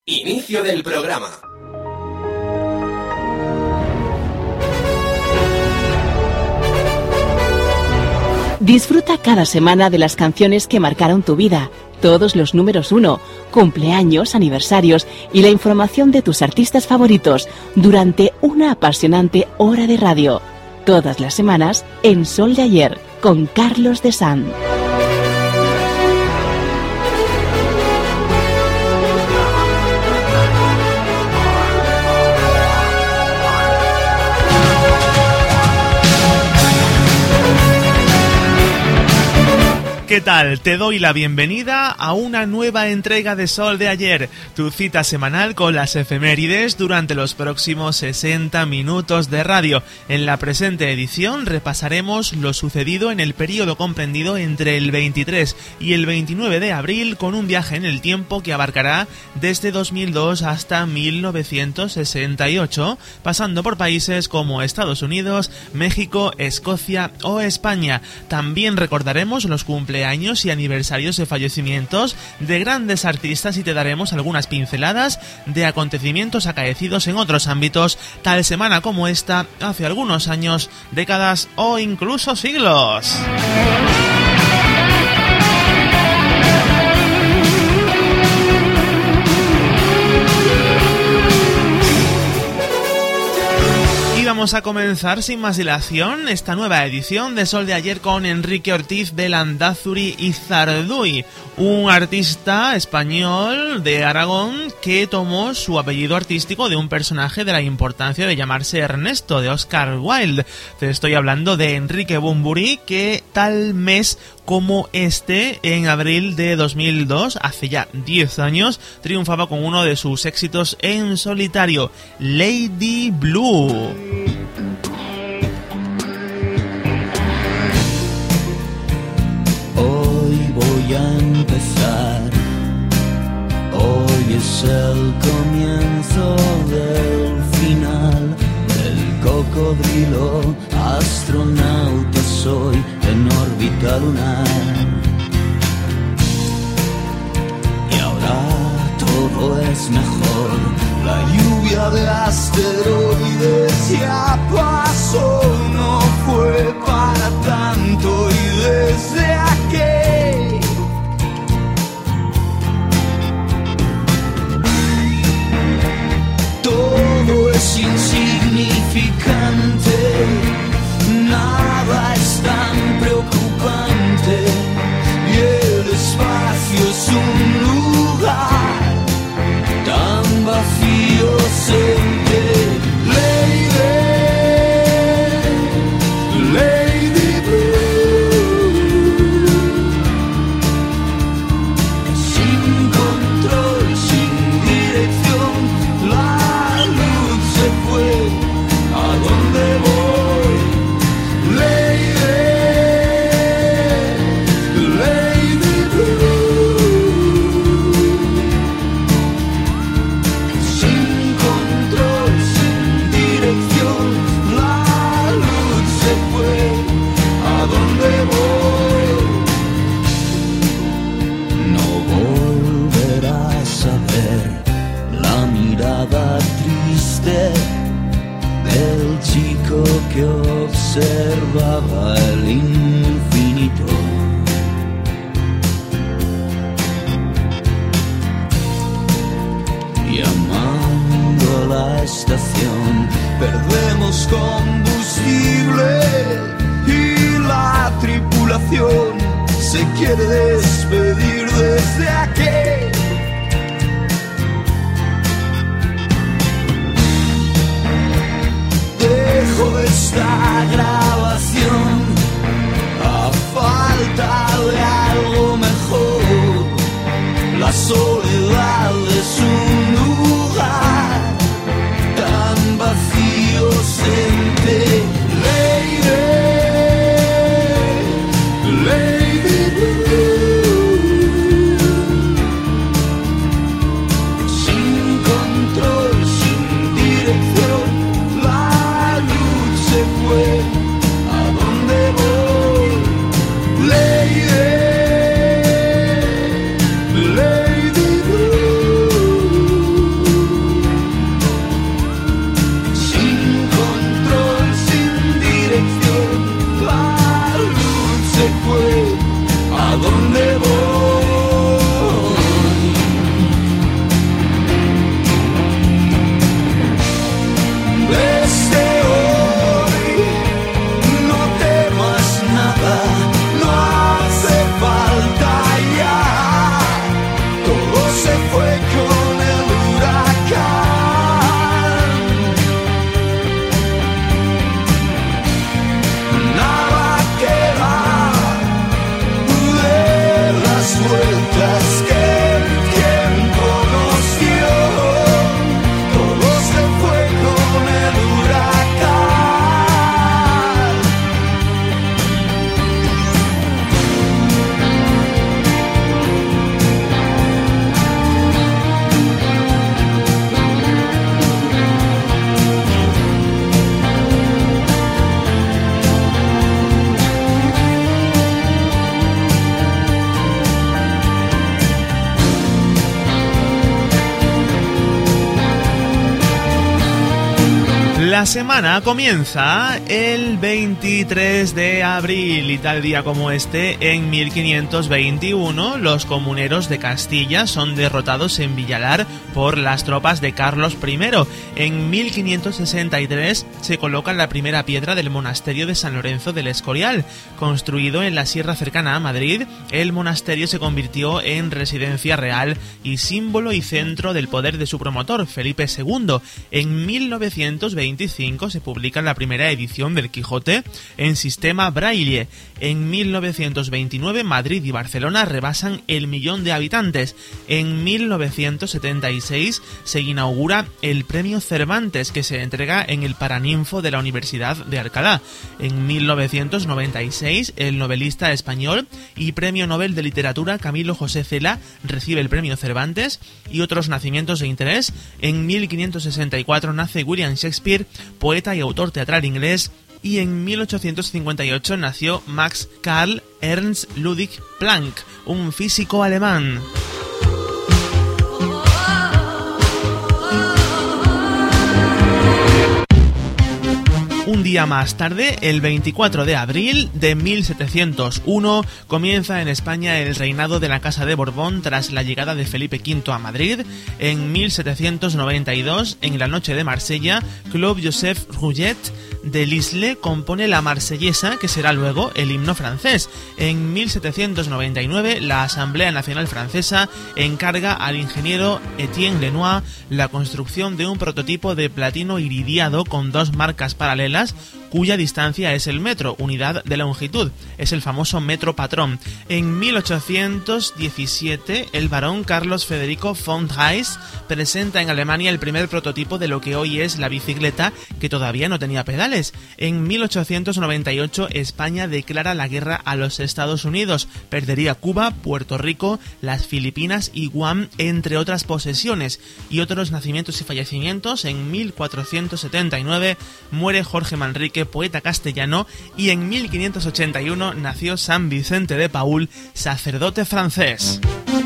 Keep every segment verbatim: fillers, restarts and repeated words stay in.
Inicio del programa. Disfruta cada semana de las canciones que marcaron tu vida, todos los números uno, cumpleaños, aniversarios y la información de tus artistas favoritos durante una apasionante hora de radio. Todas las semanas en Sol de Ayer con Carlos de San. ¿Qué tal? Te doy la bienvenida a una nueva entrega de Sol de Ayer, tu cita semanal con las efemérides durante los próximos sesenta minutos de radio. En la presente edición repasaremos lo sucedido en el periodo comprendido entre el veintitrés y el veintinueve de abril con un viaje en el tiempo que abarcará desde dos mil dos hasta mil novecientos sesenta y ocho, pasando por países como Estados Unidos, México, Escocia o España. También recordaremos los cumpleaños años y aniversarios de fallecimientos de grandes artistas y te daremos algunas pinceladas de acontecimientos acaecidos en otros ámbitos, tal semana como esta, hace algunos años, décadas o incluso siglos. Vamos a comenzar sin más dilación esta nueva edición de Sol de Ayer con Enrique Ortiz de Landázuri y Zarduy, un artista español de Aragón que tomó su apellido artístico de un personaje de la importancia de llamarse Ernesto, de Oscar Wilde. Te estoy hablando de Enrique Bunbury, que tal mes como este, en abril de dos mil dos, hace ya diez años, triunfaba con uno de sus éxitos en solitario, Lady Blue. Hoy voy a empezar, hoy es el comienzo del final, del cocodrilo, astronauta soy en órbita lunar. Y ahora todo es mejor, la lluvia de asteroides ya pasó, no fue para tanto y desde aquí todo es insignificante, nada es tan preocupante y el espacio es un lugar tan vacío sin ti. Lady, Lady Blue, sin control, sin dirección, la luz se fue, ¿a dónde voy? Lady, Lady Blue, sin control, sin dirección, la luz se fue, ¿a dónde voy? No volverás a ver la mirada triste del chico que observaba el infinito. Llamando a la estación, perdemos combustible y la tripulación se quiere despedir desde aquí. Dejo esta grabación a falta de algo mejor. La soledad es un lugar tan vacío sin ti. Lady, Lady Blue, La semana comienza el veintitrés de abril y tal día como este, en mil quinientos veintiuno, los comuneros de Castilla son derrotados en Villalar por las tropas de Carlos primero. En mil quinientos sesenta y tres se coloca la primera piedra del monasterio de San Lorenzo del Escorial. Construido en la sierra cercana a Madrid, el monasterio se convirtió en residencia real y símbolo y centro del poder de su promotor, Felipe segundo. En mil novecientos veinticinco se publica la primera edición del Quijote en sistema Braille. En mil novecientos veintinueve Madrid y Barcelona rebasan el millón de habitantes. En mil novecientos setenta y seis se inaugura el Premio Cervantes, que se entrega en el Paraninfo de la Universidad de Alcalá. En mil novecientos noventa y seis el novelista español y Premio Nobel de Literatura Camilo José Cela recibe el Premio Cervantes. Y otros nacimientos de interés: en mil quinientos sesenta y cuatro nace William Shakespeare, poeta y autor teatral inglés, y en mil ochocientos cincuenta y ocho nació Max Carl Ernst Ludwig Planck, un físico alemán. Un día más tarde, el veinticuatro de abril de mil setecientos uno, comienza en España el reinado de la Casa de Borbón tras la llegada de Felipe quinto a Madrid. En mil setecientos noventa y dos, en la noche de Marsella, Claude Joseph Rouget de Lisle compone la Marsellesa, que será luego el himno francés. En mil setecientos noventa y nueve, la Asamblea Nacional Francesa encarga al ingeniero Etienne Lenoir la construcción de un prototipo de platino iridiado con dos marcas paralelas, cuya distancia es el metro, unidad de longitud. Es el famoso metro patrón. En mil ochocientos diecisiete, el barón Carlos Federico von Drais presenta en Alemania el primer prototipo de lo que hoy es la bicicleta, que todavía no tenía pedales. En mil ochocientos noventa y ocho, España declara la guerra a los Estados Unidos. Perdería Cuba, Puerto Rico, las Filipinas y Guam, entre otras posesiones. Y otros nacimientos y fallecimientos: en mil cuatrocientos setenta y nueve muere Jorge Manrique, poeta castellano, y en mil quinientos ochenta y uno nació San Vicente de Paúl, sacerdote francés.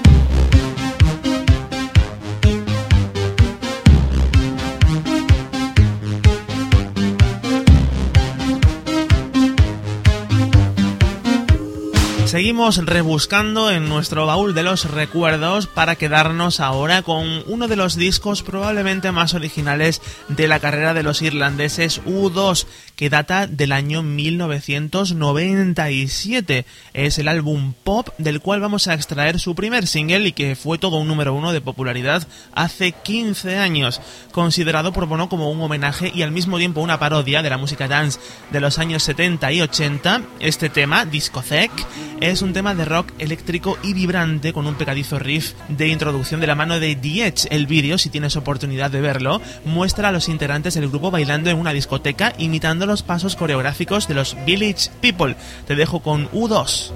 Seguimos rebuscando en nuestro baúl de los recuerdos para quedarnos ahora con uno de los discos probablemente más originales de la carrera de los irlandeses U dos, que data del año mil novecientos noventa y siete. Es el álbum Pop, del cual vamos a extraer su primer single y que fue todo un número uno de popularidad hace quince años. Considerado por Bono como un homenaje y al mismo tiempo una parodia de la música dance de los años setenta y ochenta, este tema, Discotheque, es un tema de rock eléctrico y vibrante con un pegadizo riff de introducción de la mano de The Edge. El vídeo, si tienes oportunidad de verlo, muestra a los integrantes del grupo bailando en una discoteca imitando los pasos coreográficos de los Village People. Te dejo con U dos.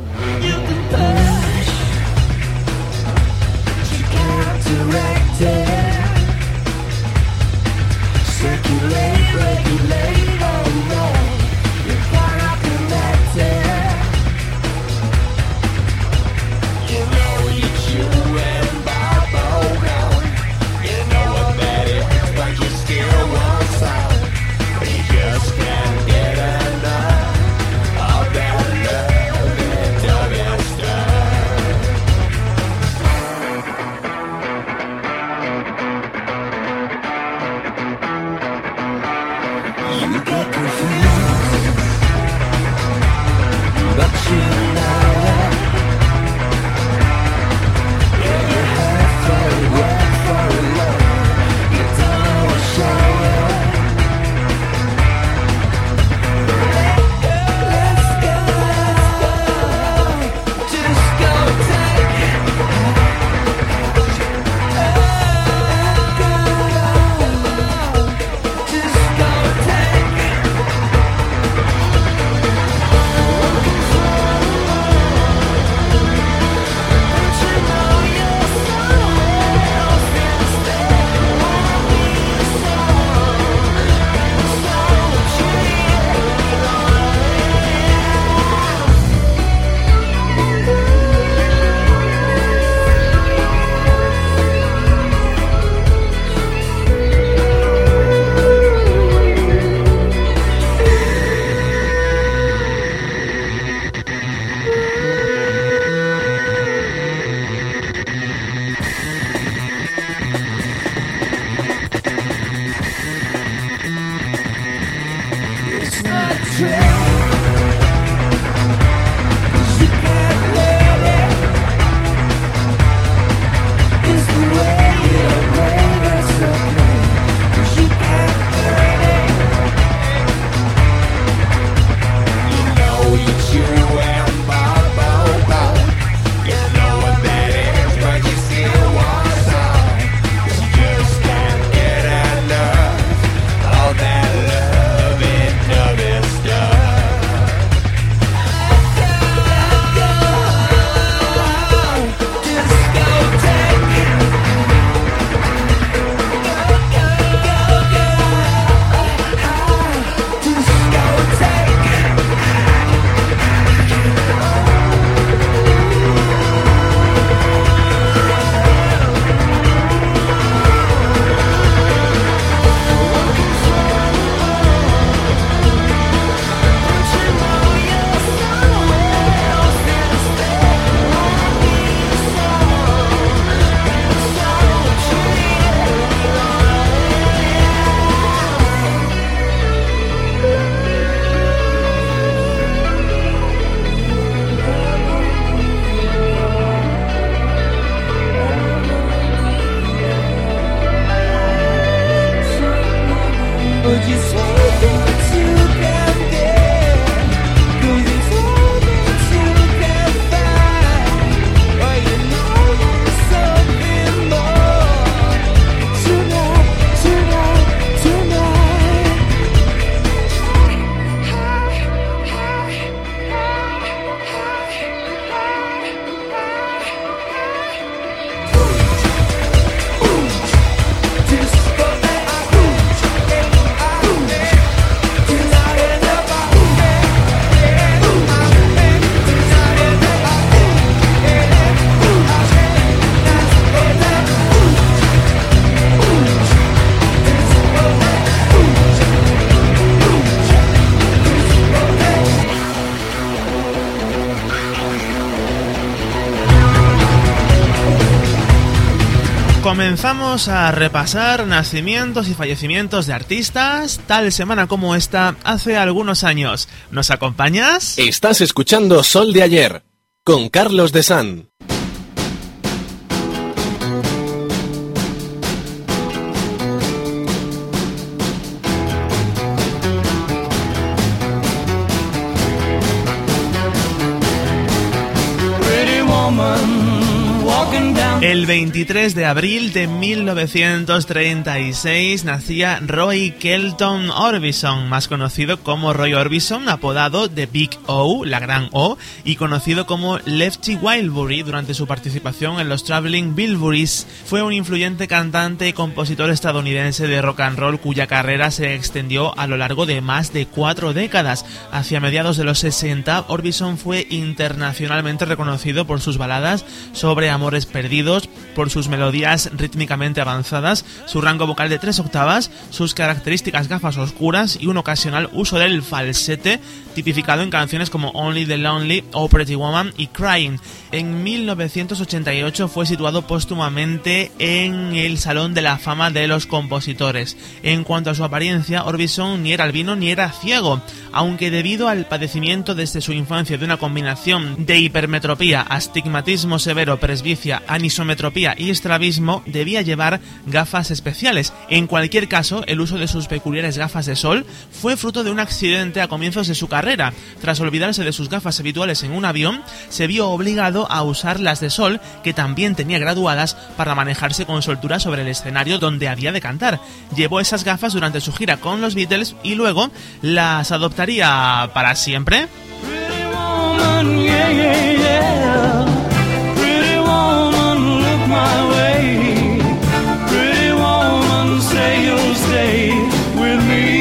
Just can't get enough of that love. Comenzamos a repasar nacimientos y fallecimientos de artistas tal semana como esta hace algunos años. ¿Nos acompañas? Estás escuchando Sol de Ayer con Carlos de San. El veintitrés de abril de mil novecientos treinta y seis nacía Roy Kelton Orbison, más conocido como Roy Orbison, apodado The Big O, la gran O, y conocido como Lefty Wildbury durante su participación en los Traveling Wilburys. Fue un influyente cantante y compositor estadounidense de rock and roll cuya carrera se extendió a lo largo de más de cuatro décadas. Hacia mediados de los sesenta, Orbison fue internacionalmente reconocido por sus baladas sobre amores perdidos, por sus melodías rítmicamente avanzadas, su rango vocal de tres octavas, sus características gafas oscuras y un ocasional uso del falsete, tipificado en canciones como Only the Lonely o Pretty Woman y Crying. En mil novecientos ochenta y ocho fue situado póstumamente en el Salón de la Fama de los Compositores. En cuanto a su apariencia, Orbison ni era albino ni era ciego, aunque debido al padecimiento desde su infancia de una combinación de hipermetropía, astigmatismo severo, presbicia, anisometropía y estrabismo, debía llevar gafas especiales. En cualquier caso, el uso de sus peculiares gafas de sol fue fruto de un accidente a comienzos de su carrera. Tras olvidarse de sus gafas habituales en un avión, se vio obligado a usar las de sol, que también tenía graduadas, para manejarse con soltura sobre el escenario donde había de cantar. Llevó esas gafas durante su gira con los Beatles y luego las adoptaría para siempre. My way, pretty woman, say you'll stay with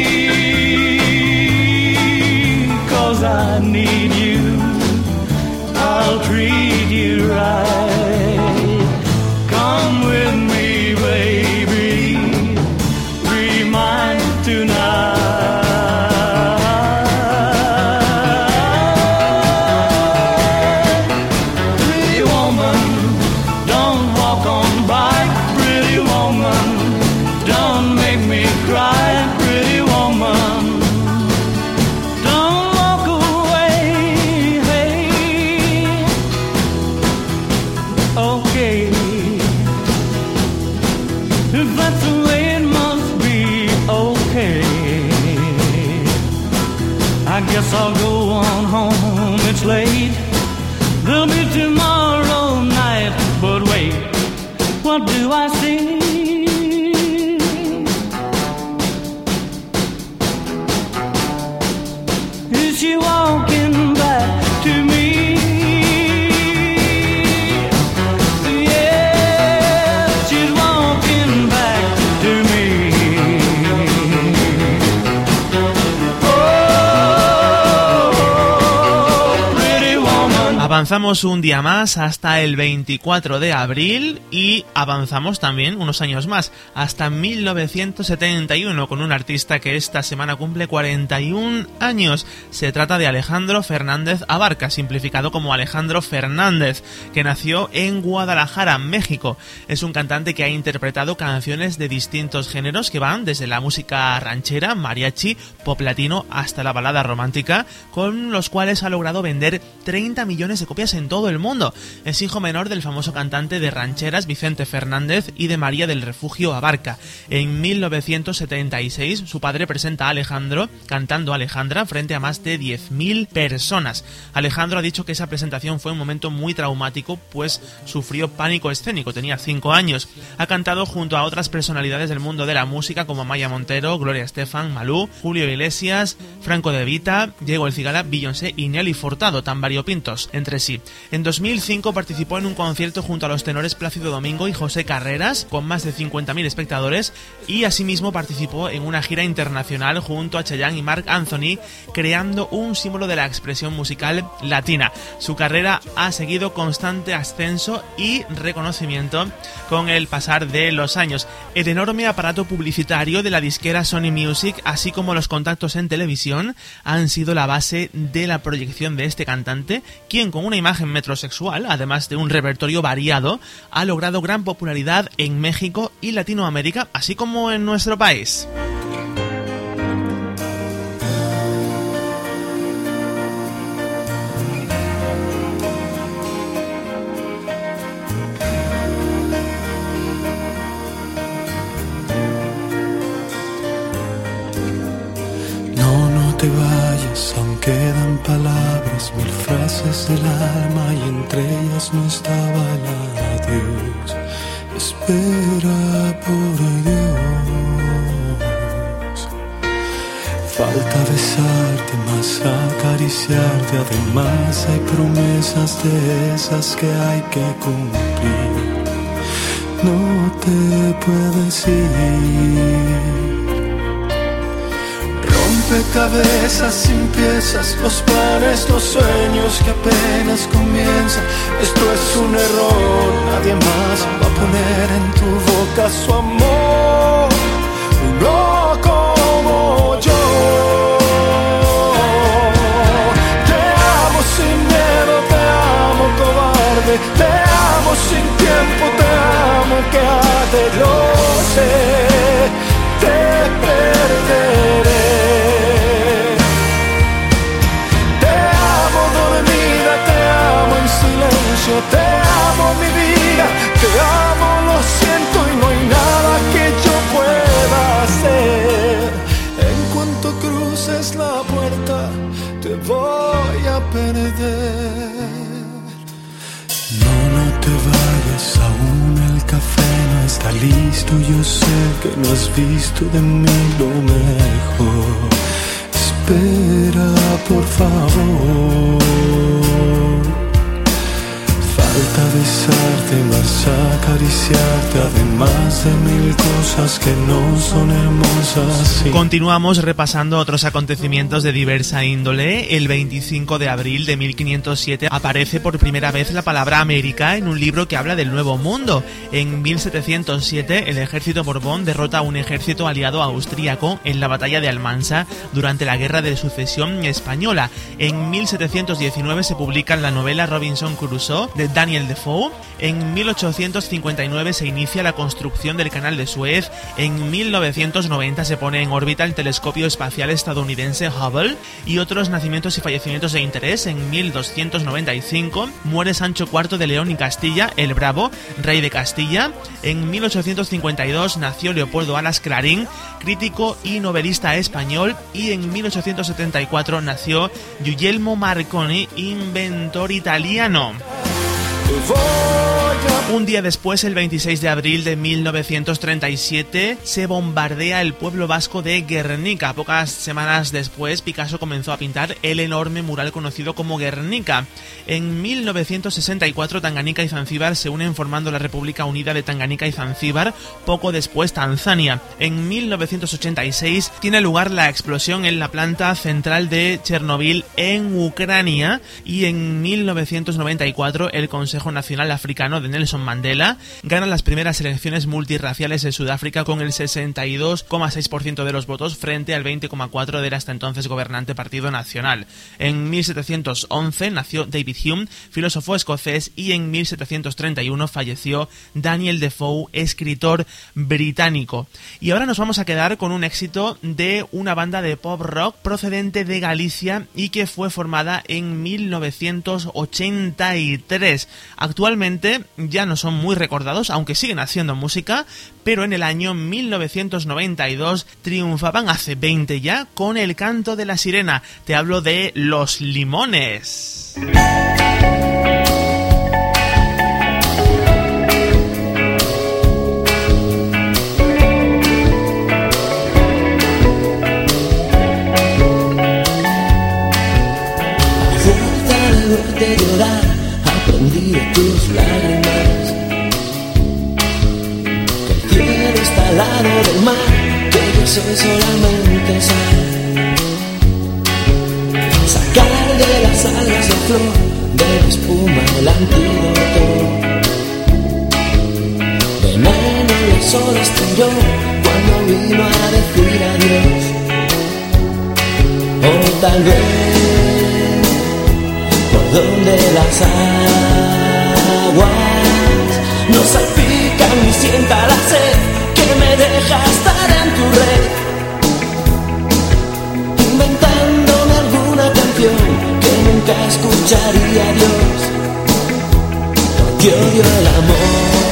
me, 'cause I need you, I'll treat you right, come with me, baby, be mine tonight. I'll go on home, it's late, there'll be tomorrow night, but wait, what do I see? Is she walking back to me? Yeah, she's walking back to me. Avanzamos un día más hasta el veinticuatro de abril y avanzamos también unos años más, hasta mil novecientos setenta y uno, con un artista que esta semana cumple cuarenta y un años. Se trata de Alejandro Fernández Abarca, simplificado como Alejandro Fernández, que nació en Guadalajara, México. Es un cantante que ha interpretado canciones de distintos géneros que van desde la música ranchera, mariachi, pop latino hasta la balada romántica, con los cuales ha logrado vender treinta millones de de copias en todo el mundo. Es hijo menor del famoso cantante de rancheras Vicente Fernández y de María del Refugio Abarca. En mil novecientos setenta y seis su padre presenta a Alejandro cantando Alejandra frente a más de diez mil personas. Alejandro ha dicho que esa presentación fue un momento muy traumático, pues sufrió pánico escénico, tenía cinco años. Ha cantado junto a otras personalidades del mundo de la música como Maya Montero, Gloria Estefan, Malú, Julio Iglesias, Franco De Vita, Diego El Cigala, Beyoncé y Nelly Furtado, tan variopintos entre sí. En dos mil cinco participó en un concierto junto a los tenores Plácido Domingo y José Carreras, con más de cincuenta mil espectadores, y asimismo participó en una gira internacional junto a Chayanne y Marc Anthony, creando un símbolo de la expresión musical latina. Su carrera ha seguido constante ascenso y reconocimiento con el pasar de los años. El enorme aparato publicitario de la disquera Sony Music, así como los contactos en televisión, han sido la base de la proyección de este cantante, quien con una imagen metrosexual, además de un repertorio variado, ha logrado gran popularidad en México y Latinoamérica, así como en nuestro país. Te vayas, aún quedan palabras, mil frases del alma y entre ellas no estaba el adiós. Espera por Dios. Falta besarte, más acariciarte, además hay promesas de esas que hay que cumplir. No te puedes ir. Rompecabezas sin piezas, los planes, los sueños que apenas comienzan. Esto es un error, nadie más va a poner en tu boca su amor, no como yo. Te amo sin miedo, te amo cobarde, te amo sin tiempo, te amo que arde, lo sé, te perderé. Te amo mi vida, te amo, lo siento y no hay nada que yo pueda hacer. En cuanto cruces la puerta, te voy a perder. No, no te vayas, aún el café no está listo. Yo sé que no has visto de mí lo mejor. Espera, por favor. Falta besarte, más acariciarte, además de mil cosas que no son hermosas. Sí. Continuamos repasando otros acontecimientos de diversa índole. El veinticinco de abril de mil quinientos siete aparece por primera vez la palabra América en un libro que habla del Nuevo Mundo. En mil setecientos siete el ejército Borbón derrota a un ejército aliado austríaco en la batalla de Almansa durante la Guerra de Sucesión Española. En mil setecientos diecinueve se publica la novela Robinson Crusoe de Daniel Defoe. En mil ochocientos cincuenta y nueve se inicia la construcción del Canal de Suez. En mil novecientos noventa se pone en órbita el telescopio espacial estadounidense Hubble. Y otros nacimientos y fallecimientos de interés. En mil doscientos noventa y cinco muere Sancho cuarto de León y Castilla, el Bravo, rey de Castilla. En mil ochocientos cincuenta y dos nació Leopoldo Alas Clarín, crítico y novelista español. Y en mil ochocientos setenta y cuatro nació Guglielmo Marconi, inventor italiano. Un día después, el veintiséis de abril de mil novecientos treinta y siete, se bombardea el pueblo vasco de Guernica. Pocas semanas después, Picasso comenzó a pintar el enorme mural conocido como Guernica. En mil novecientos sesenta y cuatro, Tanganica y Zanzíbar se unen formando la República Unida de Tanganica y Zanzíbar, poco después Tanzania. En mil novecientos ochenta y seis tiene lugar la explosión en la planta central de Chernobyl en Ucrania, y en mil novecientos noventa y cuatro el Consejo Consejo Nacional Africano de Nelson Mandela, gana las primeras elecciones multirraciales en Sudáfrica con el sesenta y dos coma seis por ciento de los votos frente al veinte coma cuatro por ciento del hasta entonces gobernante Partido Nacional. En mil setecientos once nació David Hume, filósofo escocés, y en mil setecientos treinta y uno falleció Daniel Defoe, escritor británico. Y ahora nos vamos a quedar con un éxito de una banda de pop rock procedente de Galicia y que fue formada en mil novecientos ochenta y tres. Actualmente ya no son muy recordados, aunque siguen haciendo música, pero en el año mil novecientos noventa y dos triunfaban, hace veinte ya, con El canto de la sirena. Te hablo de Los Limones. De llorar, aprendí de tus lágrimas, que el cielo está al lado del mar, que yo sé solamente sal, sacar de las algas la flor, de la espuma el antídoto, veneno en las olas yo cuando vino a decir adiós, o tal vez donde las aguas no salpican ni sienta la sed que me deja estar en tu red, inventándome alguna canción que nunca escucharía Dios, porque odio el amor,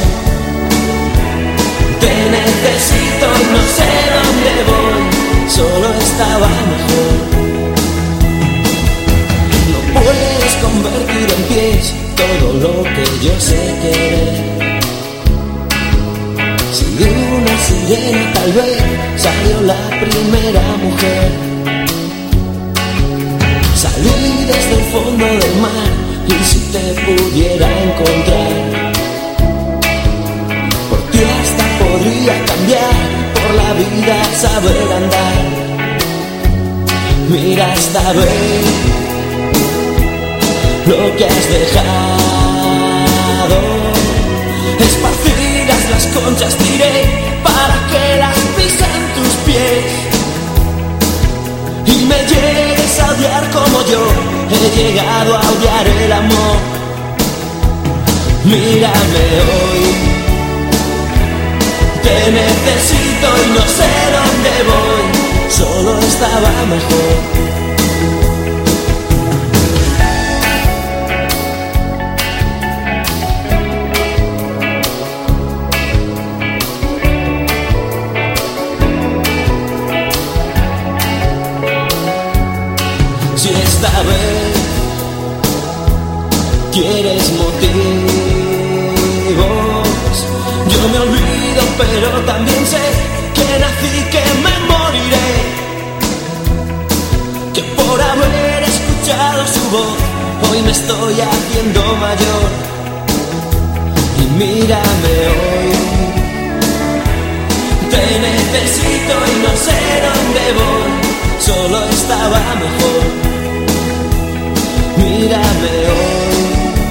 te necesito y no sé dónde voy, solo estaba mejor. Puedes convertir en pies todo lo que yo sé querer. Si de una sirena tal vez salió la primera mujer, salí desde el fondo del mar y si te pudiera encontrar, por ti hasta podría cambiar, por la vida saber andar. Mira esta vez lo que has dejado, esparcidas las conchas tiré para que las pisen tus pies y me llegues a odiar como yo he llegado a odiar el amor. Mírame hoy, te necesito y no sé dónde voy, solo estaba mejor. Esta vez quieres motivos, yo me olvido pero también sé que nací, que me moriré, que por haber escuchado su voz hoy me estoy haciendo mayor. Y mírame hoy, te necesito y no sé dónde voy, solo estaba mejor. Mírame hoy,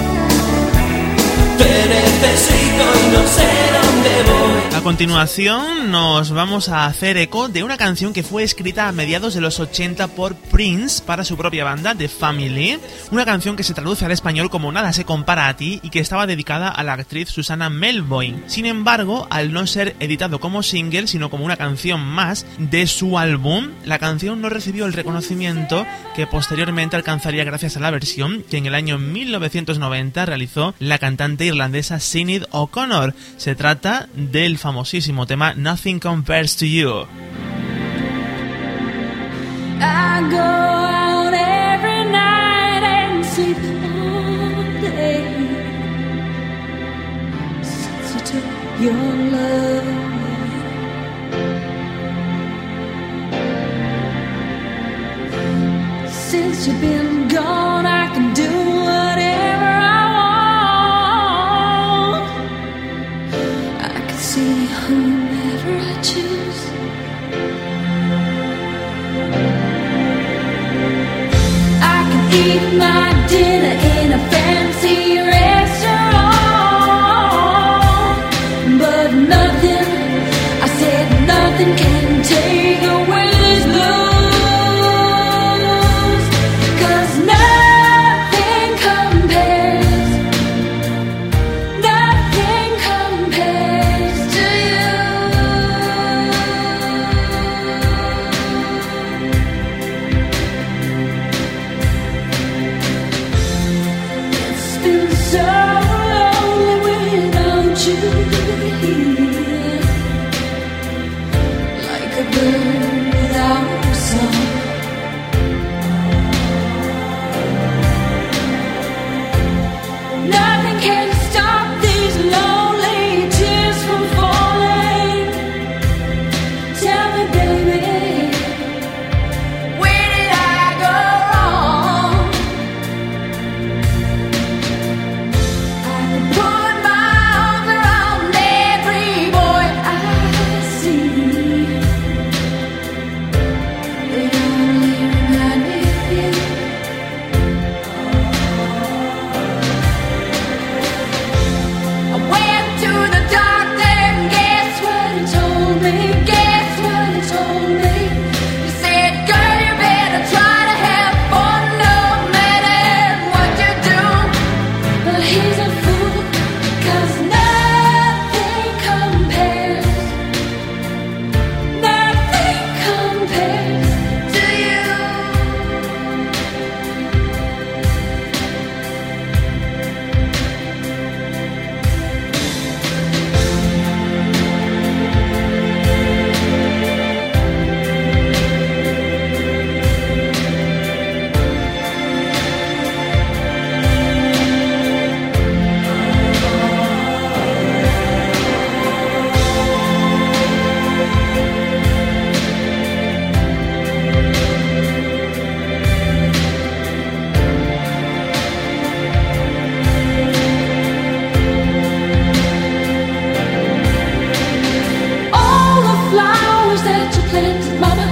te necesito y no sé dónde voy. A continuación nos vamos a hacer eco de una canción que fue escrita a mediados de los ochenta por Prince para su propia banda, The Family, una canción que se traduce al español como Nada se compara a ti y que estaba dedicada a la actriz Susana Melvoin. Sin embargo, al no ser editado como single, sino como una canción más de su álbum, la canción no recibió el reconocimiento que posteriormente alcanzaría gracias a la versión que en el año mil novecientos noventa realizó la cantante irlandesa Sinead O'Connor. Se trata del famosísimo tema Nothing Compares to You. I go out every night and sleep all day since you took your love away. Since you've been gone, I can do whatever I want. I can see whomever I choose. I can eat my dinner in a fancy restaurant. nothing can take away these blues, 'cause nothing compares, nothing compares to you. It's been so lonely without you here, like a bird without a song. Nothing can stop these lonely tears from falling. Tell me, baby, where did I go wrong? I could put my arms around every boy I see. They only remind me of you. I went to the doctor and guess what he told me? Guess what he told me? He said, girl, you better try to have fun no matter what you do. But he's a fool, 'cause nothing compares, nothing compares to you. All the flowers that you planted, mama,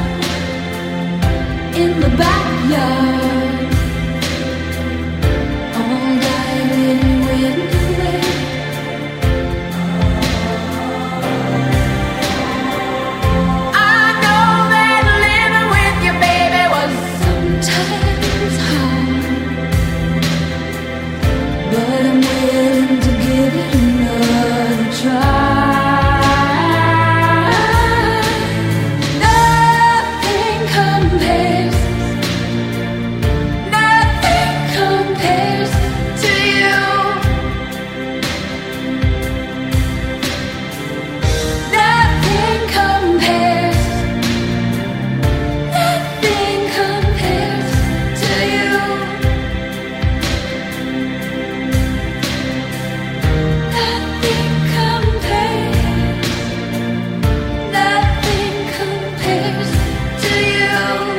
in the backyard, all died when you went away. I know that living with you, baby, was sometimes hard, but I'm willing to give it another try. Nothing compares, nothing compares to you. Nothing compares, nothing compares to you. Nothing compares, nothing compares to you.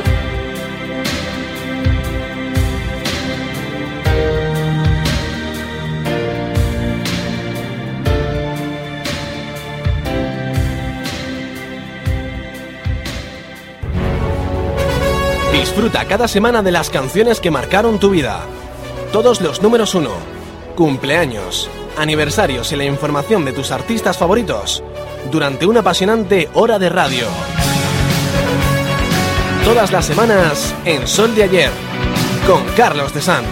Disfruta cada semana de las canciones que marcaron tu vida. Todos los números uno, cumpleaños, aniversarios y la información de tus artistas favoritos durante una apasionante hora de radio. Todas las semanas en Sol de Ayer, con Carlos de San.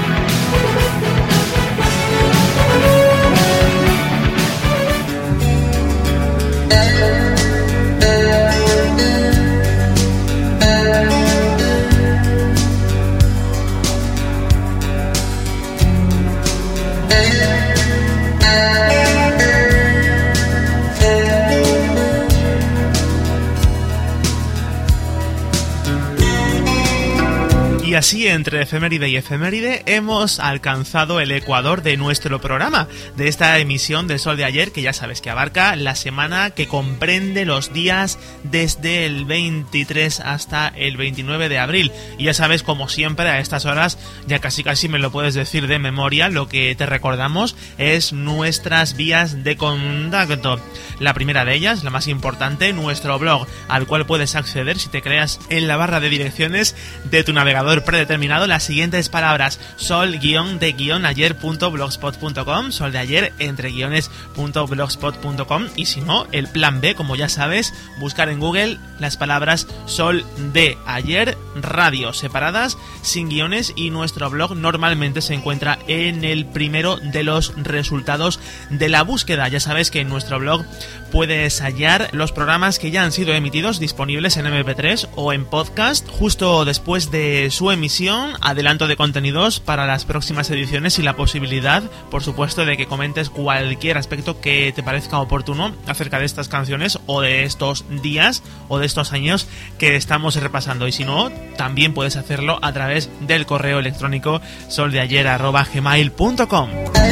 Y así, entre efeméride y efeméride, hemos alcanzado el ecuador de nuestro programa, de esta emisión de Sol de Ayer, que ya sabes que abarca la semana que comprende los días desde el veintitrés hasta el veintinueve de abril. Y ya sabes, como siempre, a estas horas, ya casi casi me lo puedes decir de memoria, lo que te recordamos es nuestras vías de contacto. La primera de ellas, la más importante, nuestro blog, al cual puedes acceder si te creas en la barra de direcciones de tu navegador navegador predeterminado las siguientes palabras: sol-de-ayer punto blogspot punto com, sol de ayer entre guiones punto blogspot punto com, y si no, el plan B, como ya sabes, buscar en Google las palabras sol de ayer radio separadas, sin guiones, y nuestro blog normalmente se encuentra en el primero de los resultados de la búsqueda. Ya sabes que en nuestro blog puedes hallar los programas que ya han sido emitidos disponibles en eme pe tres o en podcast justo después de su emisión, adelanto de contenidos para las próximas ediciones y la posibilidad, por supuesto, de que comentes cualquier aspecto que te parezca oportuno acerca de estas canciones o de estos días o de estos años que estamos repasando. Y si no, también puedes hacerlo a través del correo electrónico soldeayer arroba gmail punto com.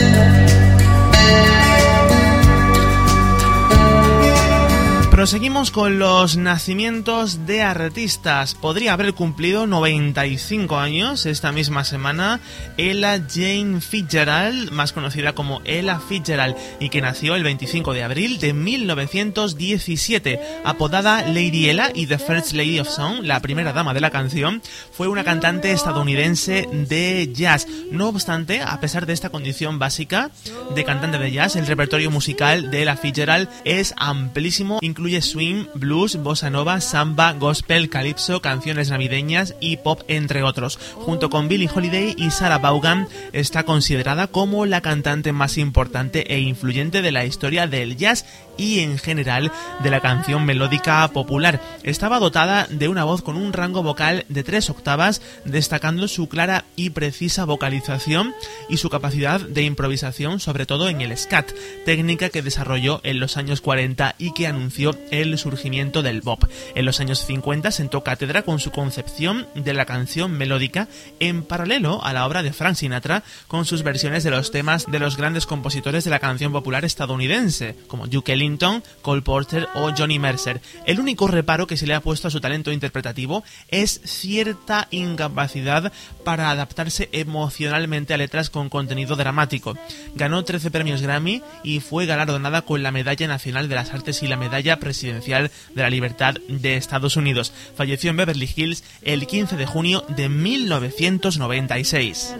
Proseguimos con los nacimientos de artistas. Podría haber cumplido noventa y cinco años esta misma semana Ella Jane Fitzgerald, más conocida como Ella Fitzgerald, y que nació el veinticinco de abril de mil novecientos diecisiete. Apodada Lady Ella y The First Lady of Song, la primera dama de la canción, fue una cantante estadounidense de jazz. No obstante, a pesar de esta condición básica de cantante de jazz, el repertorio musical de Ella Fitzgerald es amplísimo, incluye swing, blues, bossa nova, samba, gospel, calipso, canciones navideñas y pop, entre otros. Junto con Billie Holiday y Sarah Vaughan, está considerada como la cantante más importante e influyente de la historia del jazz y en general de la canción melódica popular. Estaba dotada de una voz con un rango vocal de tres octavas, destacando su clara y precisa vocalización y su capacidad de improvisación, sobre todo en el scat, técnica que desarrolló en los años cuarenta y que anunció el surgimiento del bop. En los años cincuenta sentó cátedra con su concepción de la canción melódica, en paralelo a la obra de Frank Sinatra, con sus versiones de los temas de los grandes compositores de la canción popular estadounidense, como Duke Ellington, Cole Porter o Johnny Mercer. El único reparo que se le ha puesto a su talento interpretativo es cierta incapacidad para adaptarse emocionalmente a letras con contenido dramático. Ganó trece premios Grammy y fue galardonada con la Medalla Nacional de las Artes y la Medalla Presidencial de la Libertad de Estados Unidos. Falleció en Beverly Hills el quince de junio de mil novecientos noventa y seis.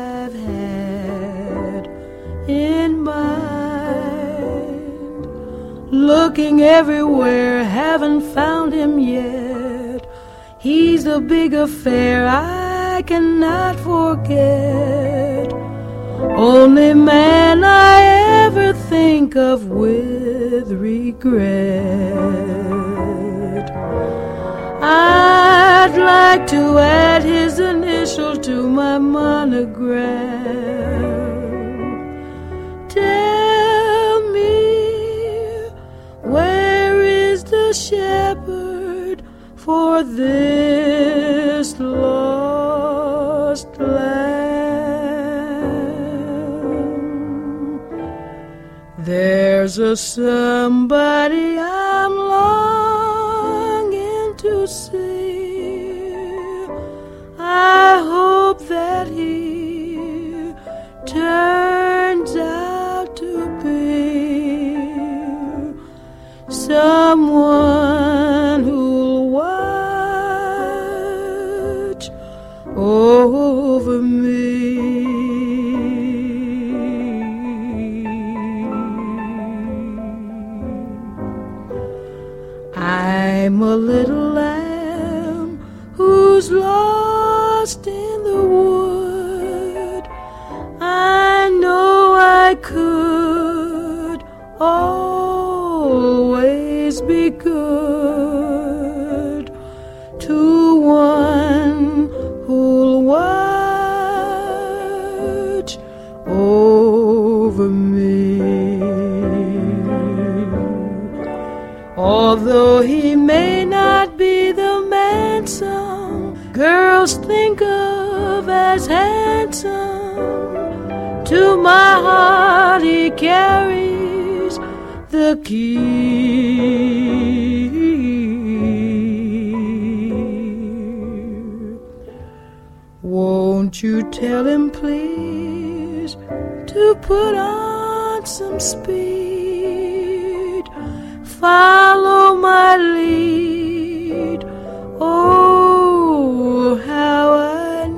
Looking everywhere, haven't found him yet. He's the big affair I cannot forget. Only man I ever think of with regret. I'd like to add his initials to my monogram. Tell me, where is the shepherd for this lost lamb? There's a somebody I'm longing to see. I hope that he turns out to be someone who'll watch over me. I'm a little lamb who's lost in the wood. I know I could always be good to one who'll watch over me. Although he may not be the man some girls think of as handsome, to my heart he carries the key. Won't you tell him please to put on some speed, follow my lead. Oh, how I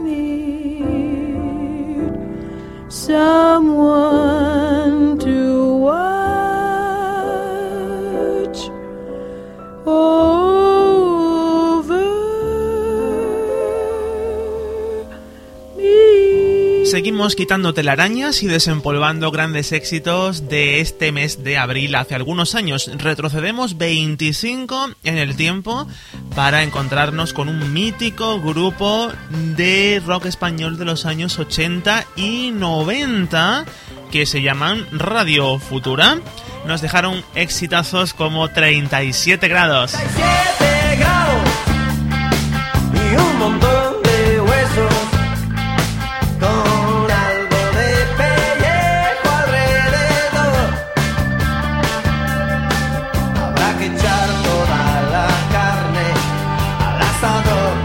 Seguimos quitando telarañas y desempolvando grandes éxitos de este mes de abril hace algunos años. Retrocedemos veinticinco en el tiempo para encontrarnos con un mítico grupo de rock español de los años ochenta y noventa que se llaman Radio Futura. Nos dejaron exitazos como treinta y siete grados. treinta y siete grados y un montón de huesos con algo de pellejo alrededor. Habrá que echar toda la carne al asador.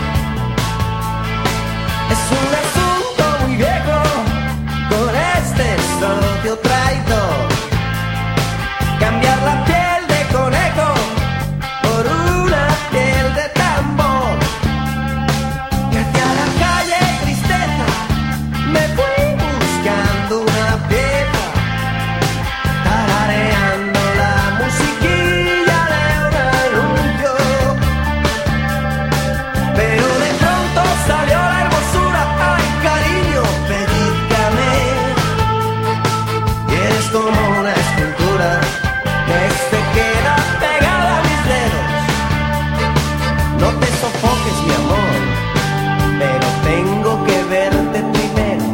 Es un asunto muy viejo con este socio traidor. Cambiar la piel de conejo por una piel de tambor. Y hacia la calle tristeza me fui buscando una pieza, tarareando la musiquilla de un anuncio. Pero de pronto salió la hermosura, ay cariño, pellícame. Y eres como una escultura que se queda pegada a mis dedos. No te sofoques, mi amor, pero tengo que verte primero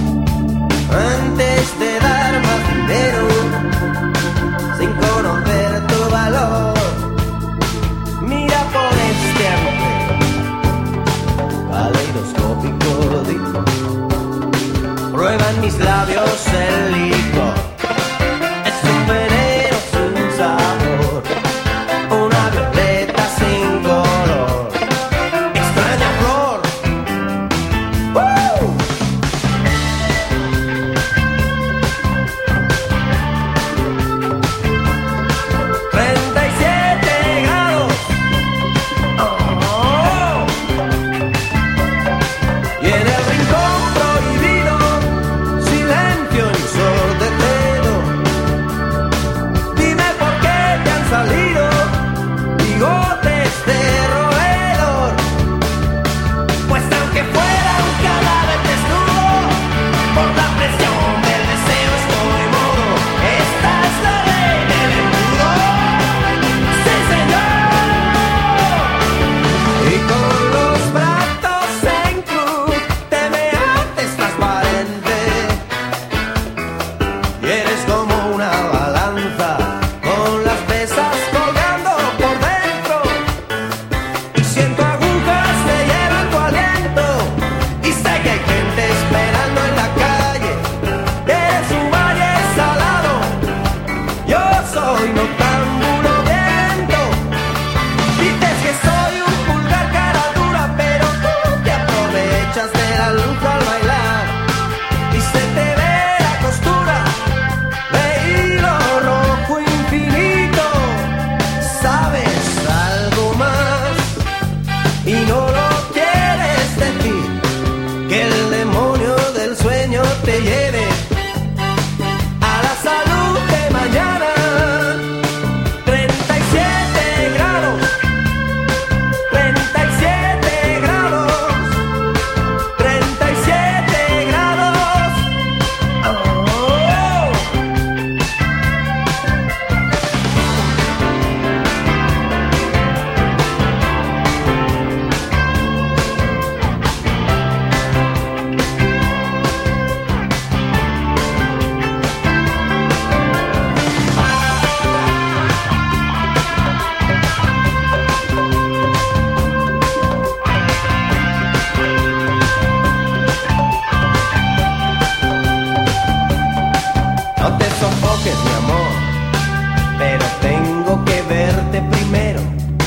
antes de dar más dinero, sin conocer tu valor. Mira por este agujero caleidoscópico, digo. Prueban mis labios el licor. Es un veneno sin sabor, una violeta sin color, extraña flor. ¡Woo! treinta y siete grados. Oh. Y en el rincón prohibido, silencio ensordecido. Dime por qué te han salido bigotes de roedor. Pues aunque fuera un cadáver desnudo, por la presión del deseo estoy mudo. Esta es la ley del embudo. ¡Sí, señor! Y con los brazos en cruz te me haces transparente. Y eres como una balanza con las pesas colgando por dentro. Y siento agujas que llevan tu aliento. Y sé que hay gente esperando en la calle. Eres un valle salado, yo soy noctámbulo viento. Dices que soy un vulgar cara dura, pero tú te aprovechas de la luz al bailar. Y se te ve la costura de hilo rojo infinito. Sabes algo más y no lo quieres decir. Que el demonio del sueño te lleve a la salud de mañana. treinta y siete grados, treinta y siete grados, treinta y siete grados. Oh. No te sofoques, mi amor, pero tengo que verte primero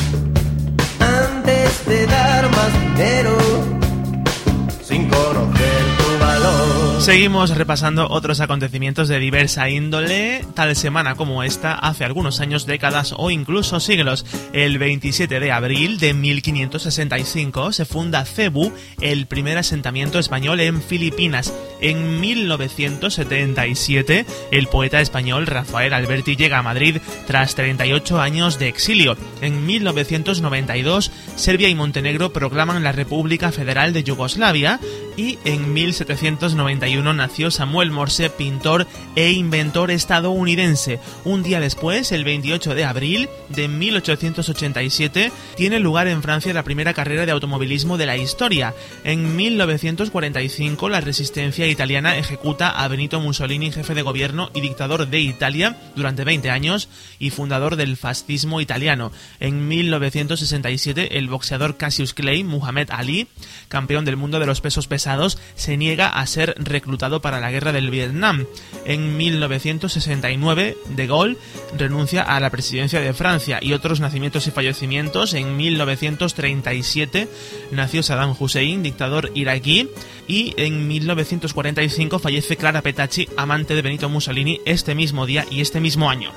antes de dar más dinero, sin conocer tu valor. Seguimos repasando otros acontecimientos de diversa índole, tal semana como esta, hace algunos años, décadas o incluso siglos. El veintisiete de abril de mil quinientos sesenta y cinco se funda Cebu, el primer asentamiento español en Filipinas. En mil novecientos setenta y siete, el poeta español Rafael Alberti llega a Madrid tras treinta y ocho años de exilio. En mil novecientos noventa y dos, Serbia y Montenegro proclaman la República Federal de Yugoslavia y en mil setecientos noventa y uno nació Samuel Morse, pintor e inventor estadounidense. Un día después, el veintiocho de abril de mil ochocientos ochenta y siete, tiene lugar en Francia la primera carrera de automovilismo de la historia. En mil novecientos cuarenta y cinco, la resistencia italiana ejecuta a Benito Mussolini, jefe de gobierno y dictador de Italia durante veinte años y fundador del fascismo italiano. En mil novecientos sesenta y siete, el boxeador Cassius Clay, Muhammad Ali, campeón del mundo de los pesos pesados, se niega a ser reclutado para la guerra del Vietnam. En mil novecientos sesenta y nueve, De Gaulle renuncia a la presidencia de Francia. Y otros nacimientos y fallecimientos: en mil novecientos treinta y siete nació Saddam Hussein, dictador iraquí, y en mil novecientos cuarenta y cinco fallece Clara Petacci, amante de Benito Mussolini, este mismo día y este mismo año.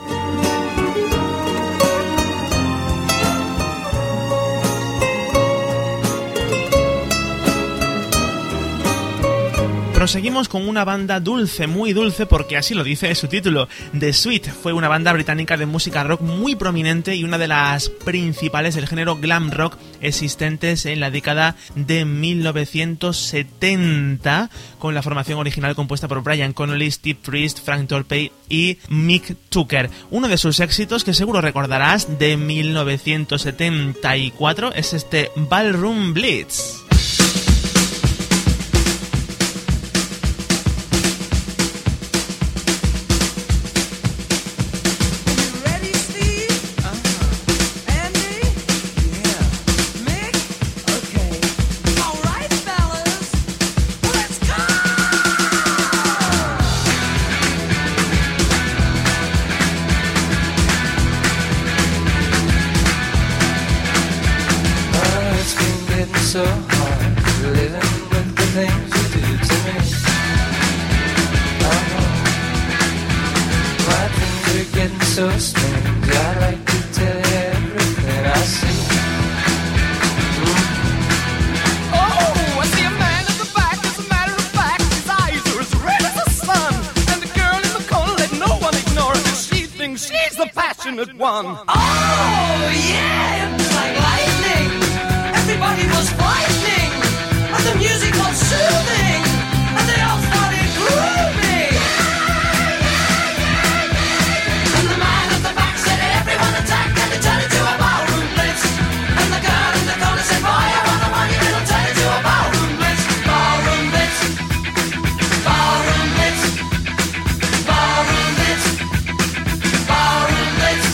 Proseguimos con una banda dulce, muy dulce, porque así lo dice su título. The Sweet fue una banda británica de música rock muy prominente y una de las principales del género glam rock existentes en la década de mil novecientos setenta, con la formación original compuesta por Brian Connolly, Steve Priest, Frank Torpey y Mick Tucker. Uno de sus éxitos, que seguro recordarás, de mil novecientos setenta y cuatro, es este Ballroom Blitz. So hard living with the things you do to me. Oh, my things are getting so strange. I like to tell you everything I see. Mm. Oh, I see a man at the back. As a matter of fact, his eyes are as red as the sun. And the girl in the corner, let no one ignore her, 'cause she thinks she's the passionate one. Oh, yeah, it was like lightning. Everybody was frightening, and the music was soothing, and they all started grooving. And the man at the back said, everyone attack, and they turned it to a ballroom blitz. And the girl in the corner said, fire on the money, it'll turn it to a ballroom blitz. Ballroom blitz, ballroom blitz, ballroom blitz, ballroom blitz.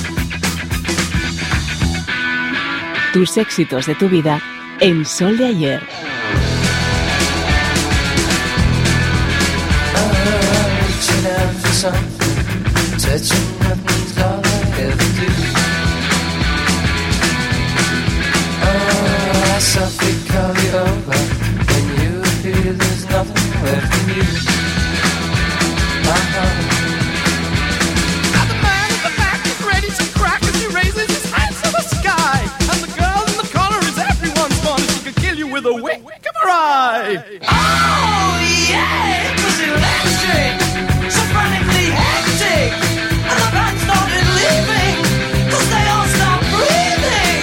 Tus éxitos de tu vida en Sol de Ayer. Reaching out for something, touching nothing's all I ever do. Oh, I softly call you over, when you appear there's nothing left in you. Uh-huh. Now the man at the back is ready to crack as he raises his hands to the sky. And the girl in the corner is everyone's fun. She could kill you with a wink of her eye. Oh, yeah, it was electric, so frantically hectic, and the band started leaving, 'cause they all stopped breathing.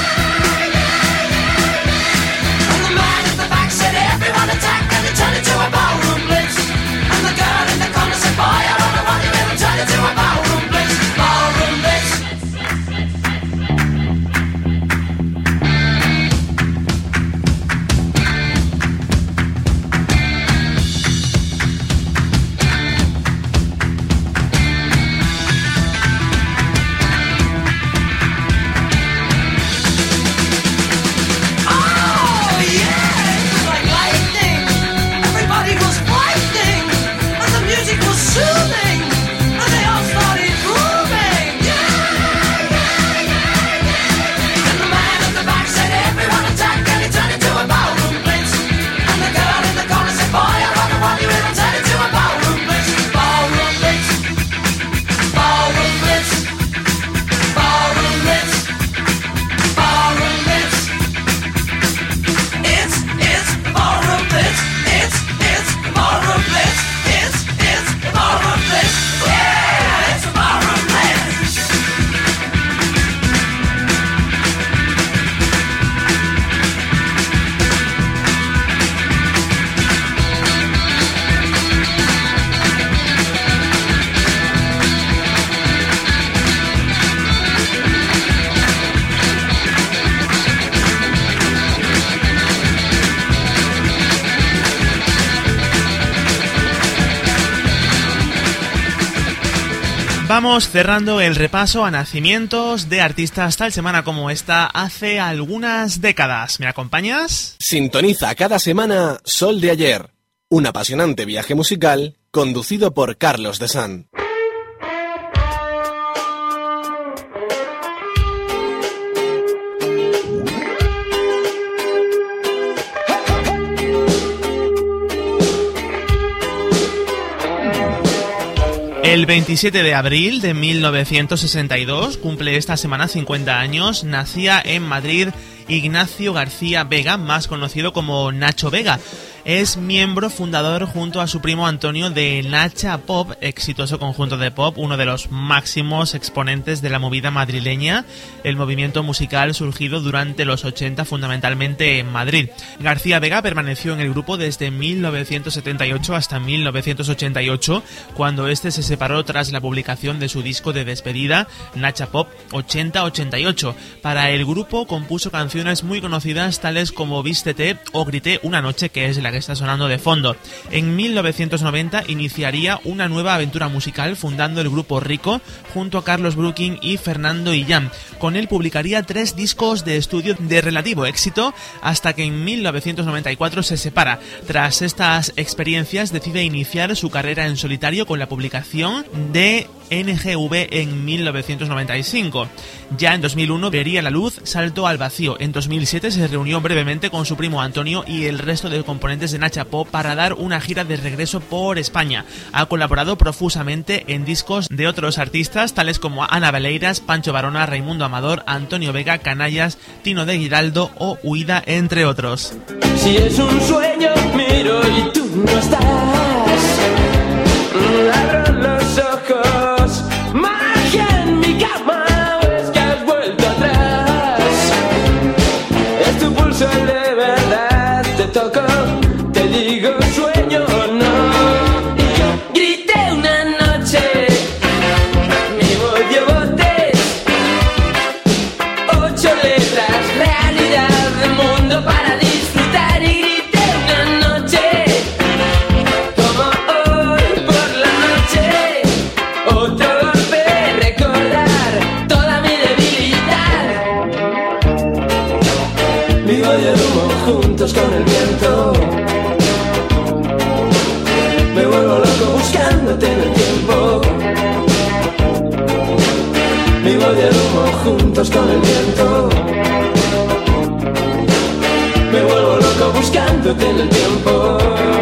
And the man at the back said, everyone attack, and it turned into a ballroom blitz. And the girl in the corner said, fire on the money, it'll turn into a ballroom blitz. Ballroom blitz. Vamos cerrando el repaso a nacimientos de artistas tal semana como esta hace algunas décadas. ¿Me acompañas? Sintoniza cada semana Sol de Ayer, un apasionante viaje musical conducido por Carlos de San. El veintisiete de abril de mil novecientos sesenta y dos, cumple esta semana cincuenta años, nacía en Madrid Ignacio García Vega, más conocido como Nacho Vega. Es miembro fundador junto a su primo Antonio de Nacha Pop, exitoso conjunto de pop, uno de los máximos exponentes de la movida madrileña, el movimiento musical surgido durante los ochenta fundamentalmente en Madrid. García Vega permaneció en el grupo desde mil novecientos setenta y ocho hasta mil novecientos ochenta y ocho, cuando este se separó tras la publicación de su disco de despedida, Nacha Pop ochenta ochenta y ocho. Para el grupo compuso canciones muy conocidas tales como Vístete o Grité una noche, que es la que está sonando de fondo. En mil novecientos noventa iniciaría una nueva aventura musical fundando el grupo Rico junto a Carlos Brooking y Fernando Illán. Con él publicaría tres discos de estudio de relativo éxito hasta que en mil novecientos noventa y cuatro se separa. Tras estas experiencias decide iniciar su carrera en solitario con la publicación de N G V en mil novecientos noventa y cinco. Ya en dos mil uno vería la luz Salto al Vacío. En dos mil siete se reunió brevemente con su primo Antonio y el resto de componentes de Nacha Pop para dar una gira de regreso por España. Ha colaborado profusamente en discos de otros artistas tales como Ana Valeiras, Pancho Varona, Raimundo Amador, Antonio Vega, Canallas, Tino de Giraldo o Huida, entre otros. Si es un sueño, miro y tú no estás. Abro los ojos, magia en mi cama, es que has vuelto atrás. Es tu pulso de verdad, te toco, te digo sueño o no. Y yo grité una noche, mi voz dio botes, ocho letras, realidad del mundo para disfrutar. Y grité una noche, como hoy por la noche, otro golpe, recordar toda mi debilidad. Vivo y el humo juntos con el viento, me vuelvo loco buscándote en el tiempo. Vivo y el humo juntos con el viento, me vuelvo loco buscándote en el tiempo.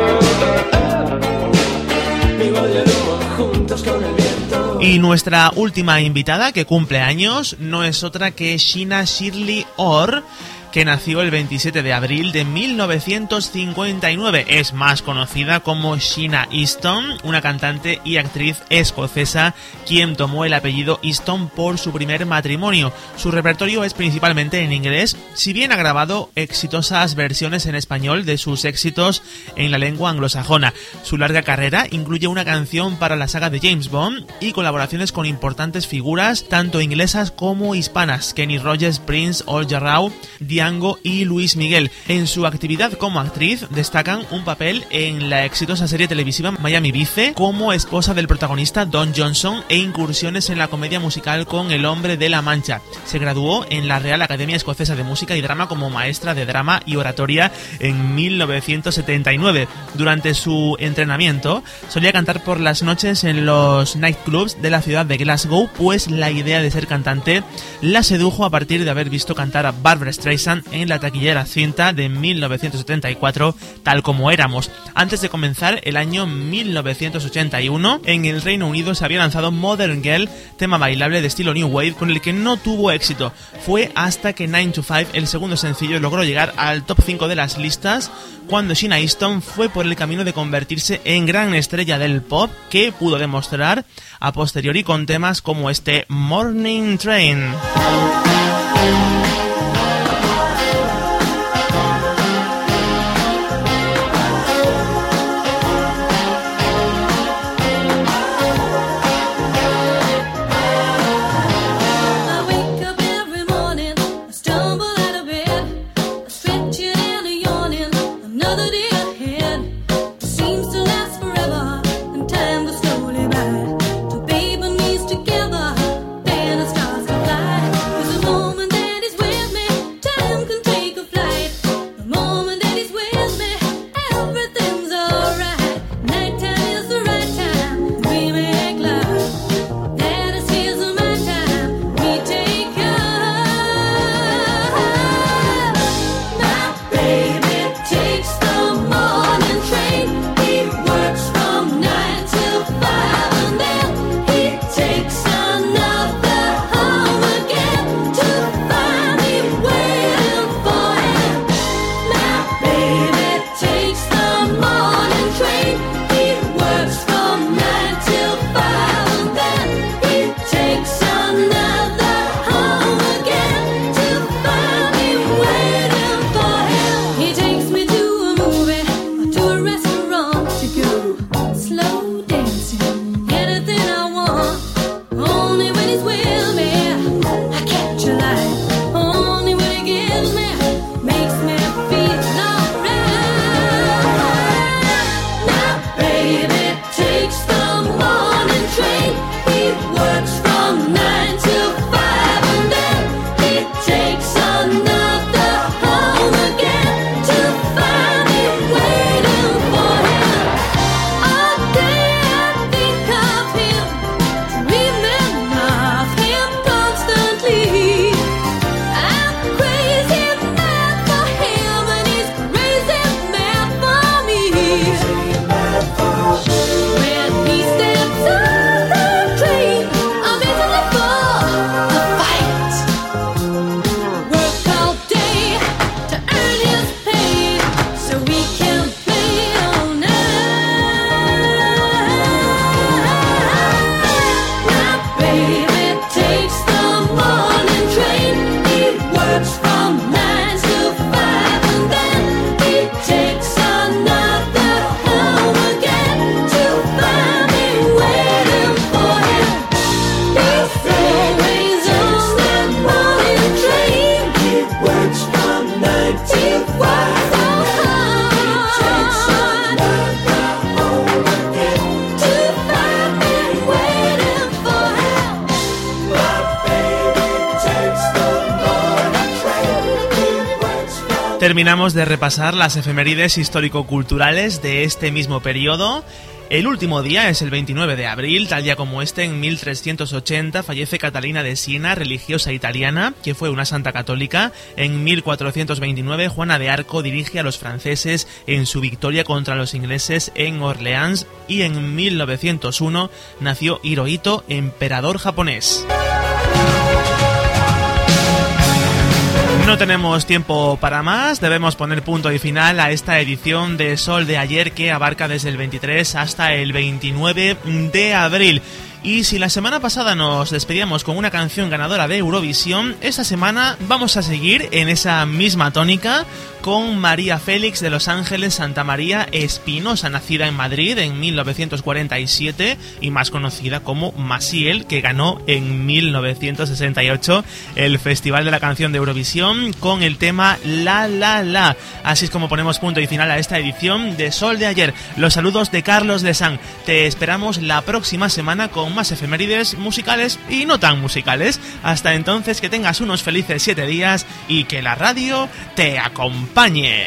Vivo y el humo juntos con el viento. Y nuestra última invitada, que cumple años, no es otra que Sheena Shirley Orr, que nació el veintisiete de abril de mil novecientos cincuenta y nueve. Es más conocida como Sheena Easton, una cantante y actriz escocesa quien tomó el apellido Easton por su primer matrimonio. Su repertorio es principalmente en inglés, si bien ha grabado exitosas versiones en español de sus éxitos en la lengua anglosajona. Su larga carrera incluye una canción para la saga de James Bond y colaboraciones con importantes figuras tanto inglesas como hispanas: Kenny Rogers, Prince, Al Jarreau, Diango y Luis Miguel. En su actividad como actriz destacan un papel en la exitosa serie televisiva Miami Vice como esposa del protagonista Don Johnson e incursiones en la comedia musical con El Hombre de la Mancha. Se graduó en la Real Academia Escocesa de Música y Drama como maestra de drama y oratoria en mil novecientos setenta y nueve. Durante su entrenamiento solía cantar por las noches en los nightclubs de la ciudad de Glasgow, pues la idea de ser cantante la sedujo a partir de haber visto cantar a Barbra Streisand en la taquillera cinta de mil novecientos setenta y cuatro, Tal como éramos. Antes de comenzar el año mil novecientos ochenta y uno, en el Reino Unido se había lanzado Modern Girl, tema bailable de estilo New Wave, con el que no tuvo éxito. Fue hasta que nine to five, el segundo sencillo, logró llegar al top cinco de las listas, cuando Sheena Easton fue por el camino de convertirse en gran estrella del pop, que pudo demostrar a posteriori con temas como este Morning Train. Seems to last forever, and time goes slowly by. So baby needs to get Terminamos de repasar las efemérides histórico-culturales de este mismo periodo. El último día es el veintinueve de abril, tal día como este, en mil trescientos ochenta, fallece Catalina de Siena, religiosa italiana, que fue una santa católica. En mil cuatrocientos veintinueve, Juana de Arco dirige a los franceses en su victoria contra los ingleses en Orleans. Y en mil novecientos uno nació Hirohito, emperador japonés. No tenemos tiempo para más, debemos poner punto y final a esta edición de Sol de Ayer, que abarca desde el veintitrés hasta el veintinueve de abril. Y si la semana pasada nos despedíamos con una canción ganadora de Eurovisión, esta semana vamos a seguir en esa misma tónica con María Félix de Los Ángeles Santa María Espinosa, nacida en Madrid en mil novecientos cuarenta y siete y más conocida como Maciel, que ganó en mil novecientos sesenta y ocho el Festival de la Canción de Eurovisión con el tema La La La. Así es como ponemos punto y final a esta edición de Sol de Ayer. Los saludos de Carlos de San. Te esperamos la próxima semana con más efemérides musicales y no tan musicales. Hasta entonces, que tengas unos felices siete días y que la radio te acompañe.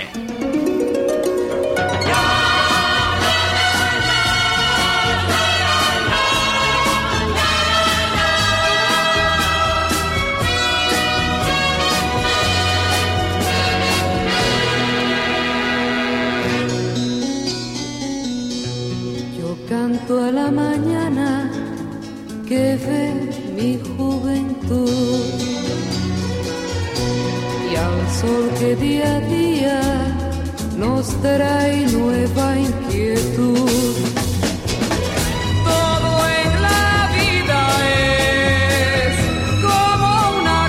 Yo canto a la mañana que ve mi juventud y al sol que día a día nos trae nueva inquietud. Todo en la vida es como una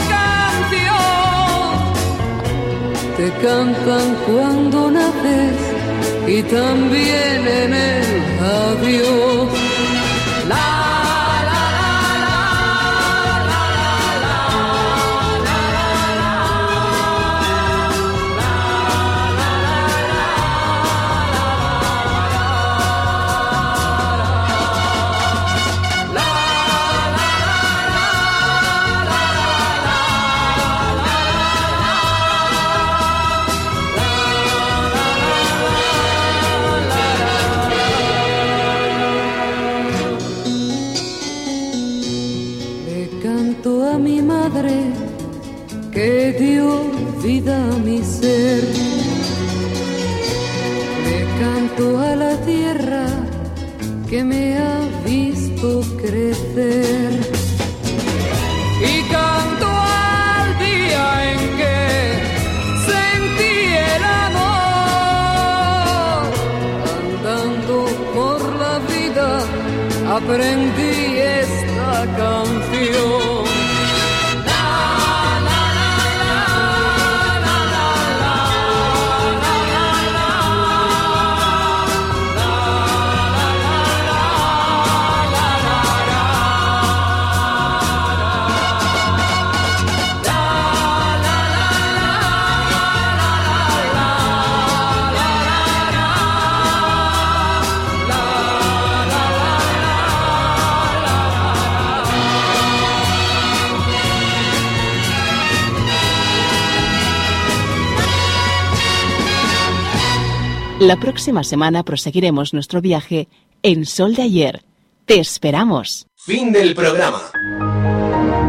canción. Te cantan cuando naces y también en el adiós. La que dio vida a mi ser. Le canto a la tierra que me ha visto crecer. Y canto al día en que sentí el amor. Andando por la vida aprendí esta canción. La próxima semana proseguiremos nuestro viaje en Sol de Ayer. ¡Te esperamos! Fin del programa.